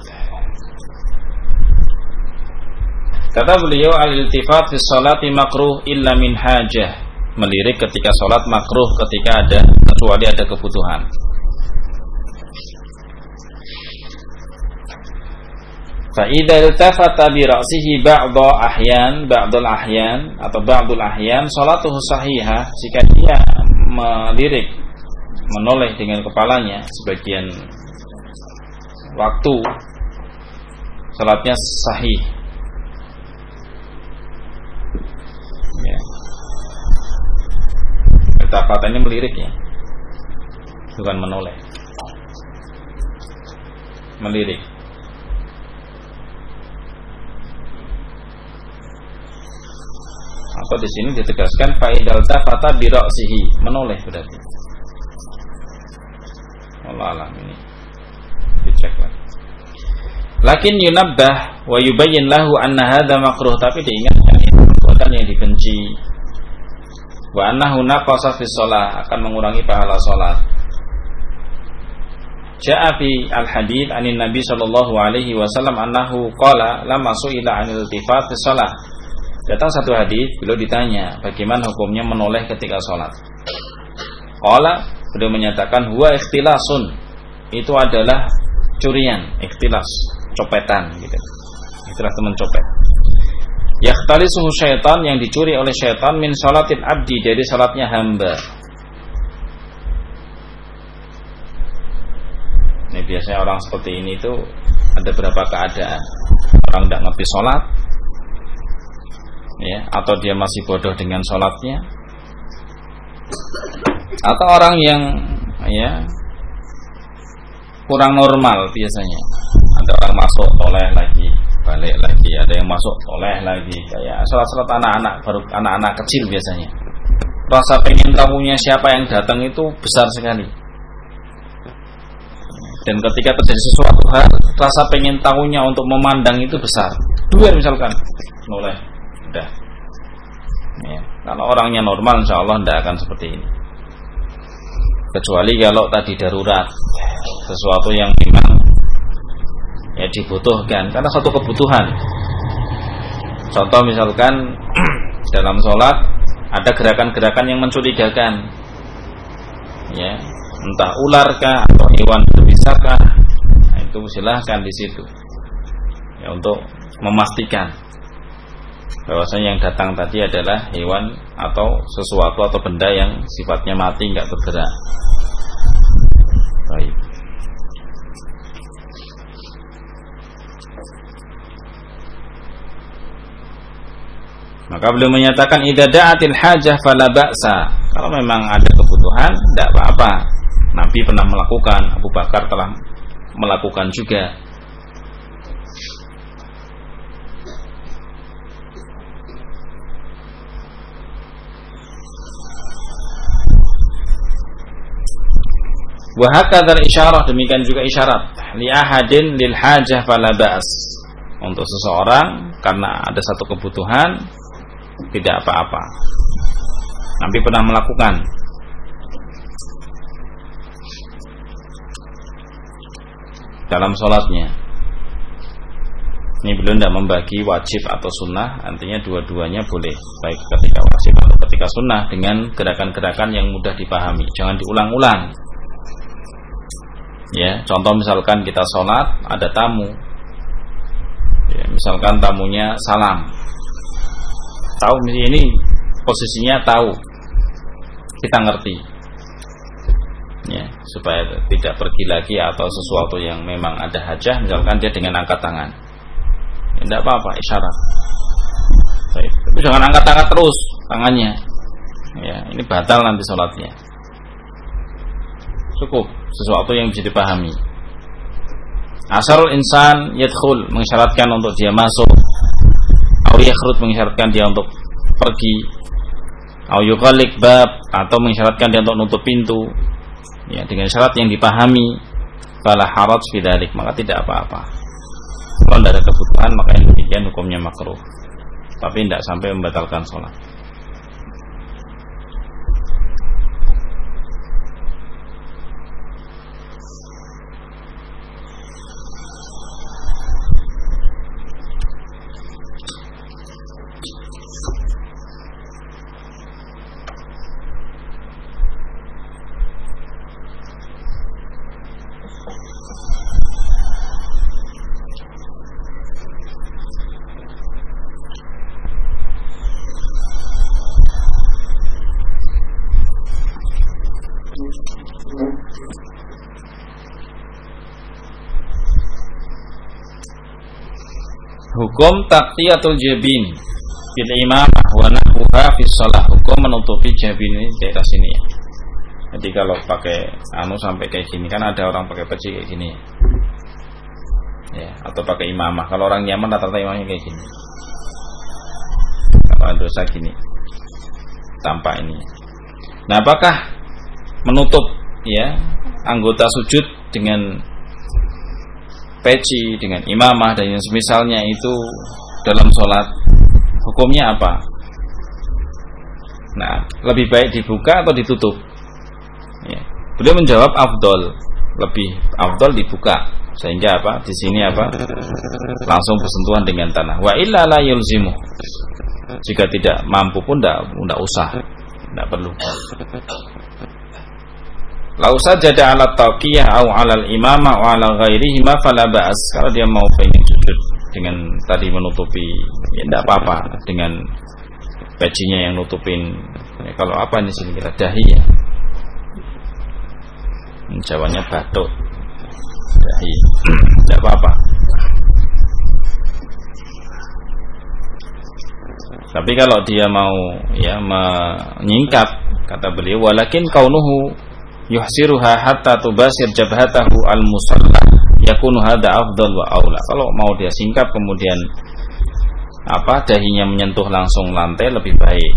Kata beliau, al-iltifat fi sholati makruh illa min hajah. Melirik ketika sholat makruh ketika ada, kecuali ada kebutuhan. Fa'idha iltafata bi ra'sihi ba'dul ahyan atau ba'dul ahyan sholatuhu sahihah. Jika dia melirik, menoleh dengan kepalanya sebagian waktu, sholatnya sahih ya. Iltafat ini melirik ya, bukan menoleh, melirik. Atau di sini ditegaskan fa'idal tafata bi ra'sihi, menoleh berarti. Allah alam, ini dicek lagi. Lakin yunabbah wa yubayyin lahu anna hadza makruh, tapi diingatkan itu perbuatan yang dibenci. Wa annahu naqasa fi shalah, akan mengurangi pahala salat. Ja'a fi al-hadits anin Nabi sallallahu alaihi wasallam annahu qala lamma su'ila 'anil iltifat fi shalah. Datang satu hadis, beliau ditanya bagaimana hukumnya menoleh ketika sholat. Qala, beliau menyatakan huwa ikhtilasun, itu adalah curian, ikhtilas, copetan gitu. Ikhtilas itu mencopet. Yakhtalisuhu syaitan, yang dicuri oleh syaitan min sholatil abdi, dari sholatnya hamba. Ini biasanya orang seperti ini itu ada beberapa keadaan. Orang tidak ngerti sholat ya, atau dia masih bodoh dengan sholatnya, atau orang yang ya kurang normal biasanya. Ada orang masuk toleh lagi, balik lagi, ada yang masuk toleh lagi, kayak sholat-sholat anak-anak, baru anak-anak kecil biasanya. Rasa pengen tahunya siapa yang datang itu besar sekali. Dan ketika terjadi sesuatu hal, rasa pengen tahunya untuk memandang itu besar. Dua misalkan, noleh. Udah. Ya, kalau orangnya normal insya Allah tidak akan seperti ini. Kecuali kalau tadi darurat, sesuatu yang memang ya dibutuhkan, karena satu kebutuhan. Contoh misalkan dalam sholat ada gerakan-gerakan yang mencurigakan, ya, entah ularkah atau hewan berbisakah, nah, itu silahkan di situ, ya, untuk memastikan bahwasanya yang datang tadi adalah hewan atau sesuatu atau benda yang sifatnya mati, enggak bergerak. Baik. Maka beliau menyatakan idza da'atil hajah fala ba'sa. Kalau memang ada kebutuhan, tidak apa-apa. Nabi pernah melakukan, Abu Bakar telah melakukan juga. Wa hakadzal isyarah, demikian juga isyarat. Li ahadin lil hajah fala ba's. Untuk seseorang karena ada satu kebutuhan tidak apa-apa. Nabi pernah melakukan. Dalam sholatnya. Ini beliau tidak membagi wajib atau sunnah, artinya dua-duanya boleh, baik ketika wajib atau ketika sunnah, dengan gerakan-gerakan yang mudah dipahami. Jangan diulang-ulang. Ya, contoh misalkan kita sholat, ada tamu. Ya, misalkan tamunya salam. Tahu ini posisinya tahu. Kita ngerti. Ya, supaya tidak pergi lagi atau sesuatu yang memang ada hajah, misalkan dia dengan angkat tangan. Ya, tidak apa-apa, isyarat. Baik. Tapi jangan angkat tangan terus tangannya. Ya, ini batal nanti sholatnya. Cukup sesuatu yang bisa dipahami. Asarul insan yadkhul, mengisyaratkan untuk dia masuk. Au yakhrut, mengisyaratkan dia untuk pergi. Au yuqallik bab, atau mengisyaratkan dia untuk nutup pintu. Ya, dengan syarat yang dipahami, fala haraj fi dzalik, maka tidak apa-apa. Kalau tidak ada kebutuhan, maka yang demikian hukumnya makruh. Tapi tidak sampai membatalkan sholat. Hukum taqtiyatul jabin fil imamah wa nahwuha fi shalah. Hukum menutupi jabin ini di atas sini. Jadi kalau pakai sampai kayak gini, kan ada orang pakai peci kayak gini. Ya, atau pakai imamah. Kalau orang Yaman rata-rata imamahnya kayak gini. Kalau dosa gini. Tampak ini. Nah, apakah menutup ya anggota sujud dengan peci, dengan imamah dan yang semisalnya itu dalam sholat, hukumnya apa? Nah, lebih baik dibuka atau ditutup? Ya. Beliau menjawab afdol, lebih afdol dibuka, sehingga apa? Di sini apa? Langsung bersentuhan dengan tanah. Wa illa la yulzimu. Jika tidak mampu pun tidak usah, tidak perlu. Lau sajada ala taqiyah au ala al-imamah au ala ghairihi ma fala ba'as. Kalau dia mau pengen sujud dengan tadi menutupi, ya tidak apa-apa, dengan pecinya yang nutupin. Ya, kalau apa di sini kita dahi ya. Jawanya batuk. Dahi. Tidak apa-apa. Tapi kalau dia mau ya menyingkap, kata beliau, walakin kaunuhu yuhsiruha hatta tubasir jabhatahu al-musalla yakunu hadza afdal wa aula. Kalau mau dia singkap kemudian dahinya menyentuh langsung lantai, lebih baik.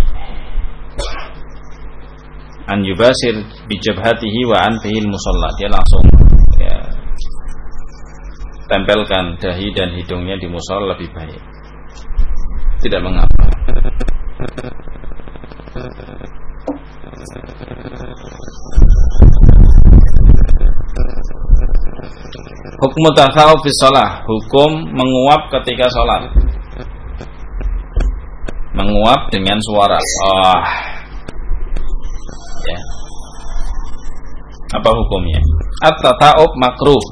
An yubasir bi jabhatihi wa an fihil musalla, dia langsung ya tempelkan dahi dan hidungnya di musalla, lebih baik. Tidak mengapa. Hukum tathawuf fi shalah, hukum menguap ketika sholat. Menguap dengan suara. Ya. Apa hukumnya? At-tathawuf makruh.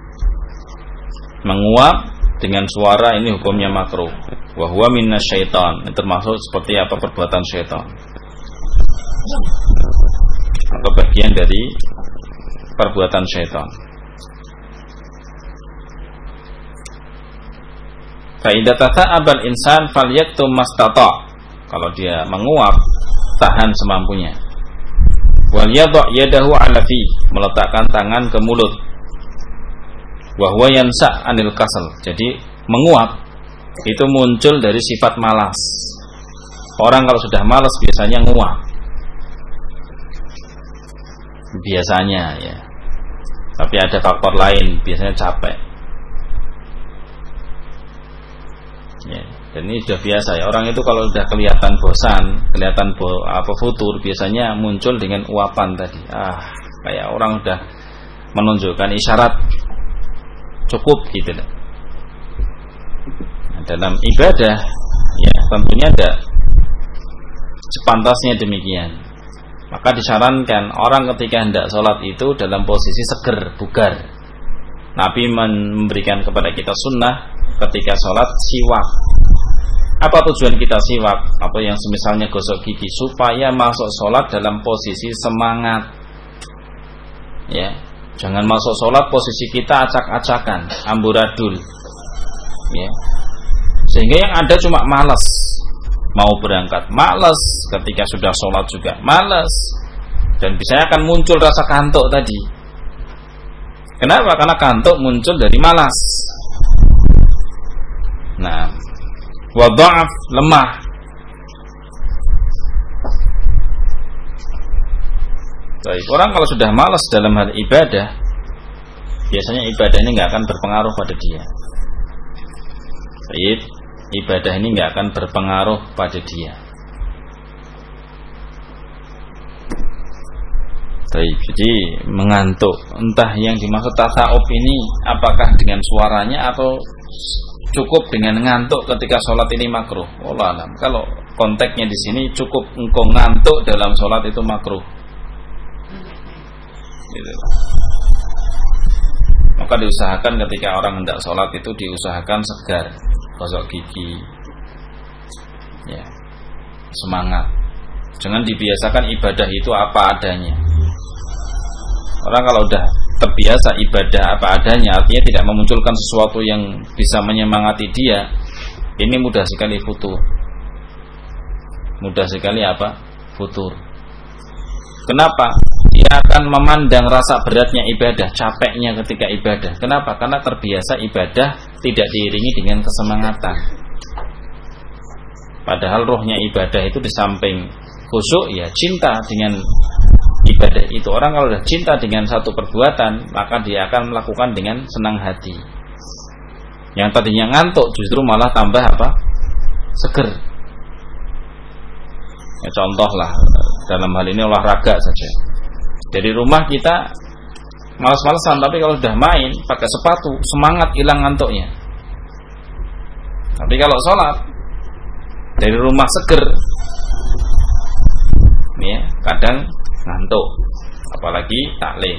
Menguap dengan suara ini hukumnya makruh. Wa huwa minasyaitan. Termasuk seperti apa perbuatan syaitan. Atau bagian dari perbuatan syaitan. Fa idza tata'abal insan falyaktum mastata. Kalau dia menguap, tahan semampunya. Wal yadha yadahu 'ala fi, meletakkan tangan ke mulut. Wa huwa yansa' anil kasal. Jadi menguap itu muncul dari sifat malas. Orang kalau sudah malas biasanya nguap. Biasanya ya. Tapi ada faktor lain, biasanya capek. Ya, dan ini sudah biasa ya. Orang itu kalau sudah kelihatan bosan, kelihatan futur, biasanya muncul dengan uapan tadi. Kayak orang sudah menunjukkan isyarat cukup gitu. Nah, dalam ibadah ya tentunya ada sepantasnya demikian. Maka disarankan orang ketika hendak sholat itu dalam posisi seger, bugar. Nabi memberikan kepada kita sunnah ketika sholat siwak. Apa tujuan kita siwak? Atau yang semisalnya gosok gigi, supaya masuk sholat dalam posisi semangat. Ya, jangan masuk sholat posisi kita acak-acakan, amburadul. Ya, sehingga yang ada cuma malas. Mau berangkat malas, ketika sudah sholat juga malas, dan biasanya akan muncul rasa kantuk tadi. Kenapa? Karena kantuk muncul dari malas. Nah, wa dha'af, lemah. Baik, orang kalau sudah malas dalam hal ibadah, biasanya ibadah ini nggak akan berpengaruh pada dia. Baik, ibadah ini nggak akan berpengaruh pada dia. Baik, jadi mengantuk. Entah yang dimaksud tasawuf ini apakah dengan suaranya atau cukup dengan ngantuk ketika sholat ini makruh. Wallahu a'lam. Kalau konteksnya di sini cukup engkau ngantuk dalam sholat itu makruh. Gitu. Maka diusahakan ketika orang hendak sholat itu diusahakan segar, gosok gigi, ya, semangat. Jangan dibiasakan ibadah itu apa adanya. Orang kalau udah terbiasa ibadah apa adanya, artinya tidak memunculkan sesuatu yang bisa menyemangati dia, ini mudah sekali futur. Mudah sekali apa? Futur. Kenapa? Dia akan memandang rasa beratnya ibadah, capeknya ketika ibadah. Kenapa? Karena terbiasa ibadah tidak diiringi dengan kesemangatan. Padahal rohnya ibadah itu di samping khusyuk, ya cinta dengan ibadah itu. Orang kalau sudah cinta dengan satu perbuatan, maka dia akan melakukan dengan senang hati. Yang tadinya ngantuk justru malah tambah apa? Seger. Ya, contohlah dalam hal ini olahraga saja. Dari rumah kita malas-malasan, tapi kalau sudah main pakai sepatu, semangat, hilang ngantuknya. Tapi kalau sholat dari rumah seger, ya, kadang ngantuk, apalagi taklim.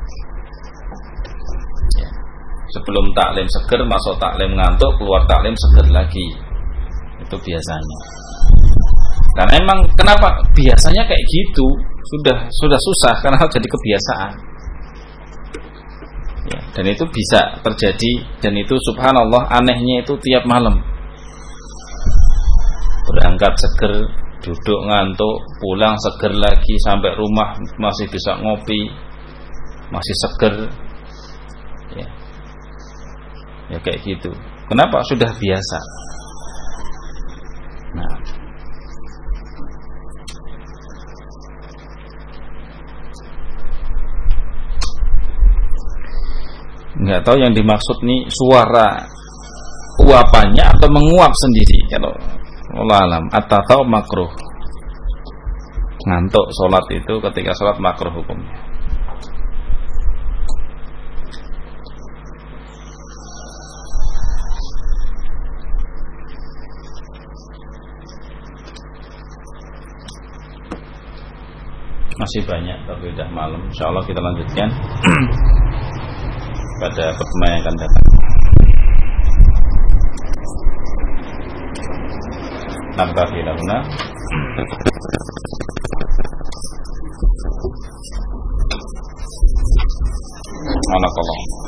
Ya. Sebelum taklim seger, masuk taklim ngantuk, keluar taklim seger lagi. Itu biasanya. Karena emang kenapa biasanya kayak gitu, sudah susah karena jadi kebiasaan. Ya, dan itu bisa terjadi, dan itu subhanallah anehnya itu tiap malam. Berangkat seger, duduk ngantuk, pulang seger lagi, sampai rumah masih bisa ngopi, masih seger. Ya kayak gitu. Kenapa? Sudah biasa. Nah, nggak tahu yang dimaksud nih suara uapannya atau menguap sendiri. Kalau wallahu alam, atau makruh. Ngantuk sholat itu ketika sholat makruh hukumnya. Masih banyak tapi udah malam. Insyaallah kita lanjutkan pada pertemuan yang akan datang. Nampaknya benar. Mana kalau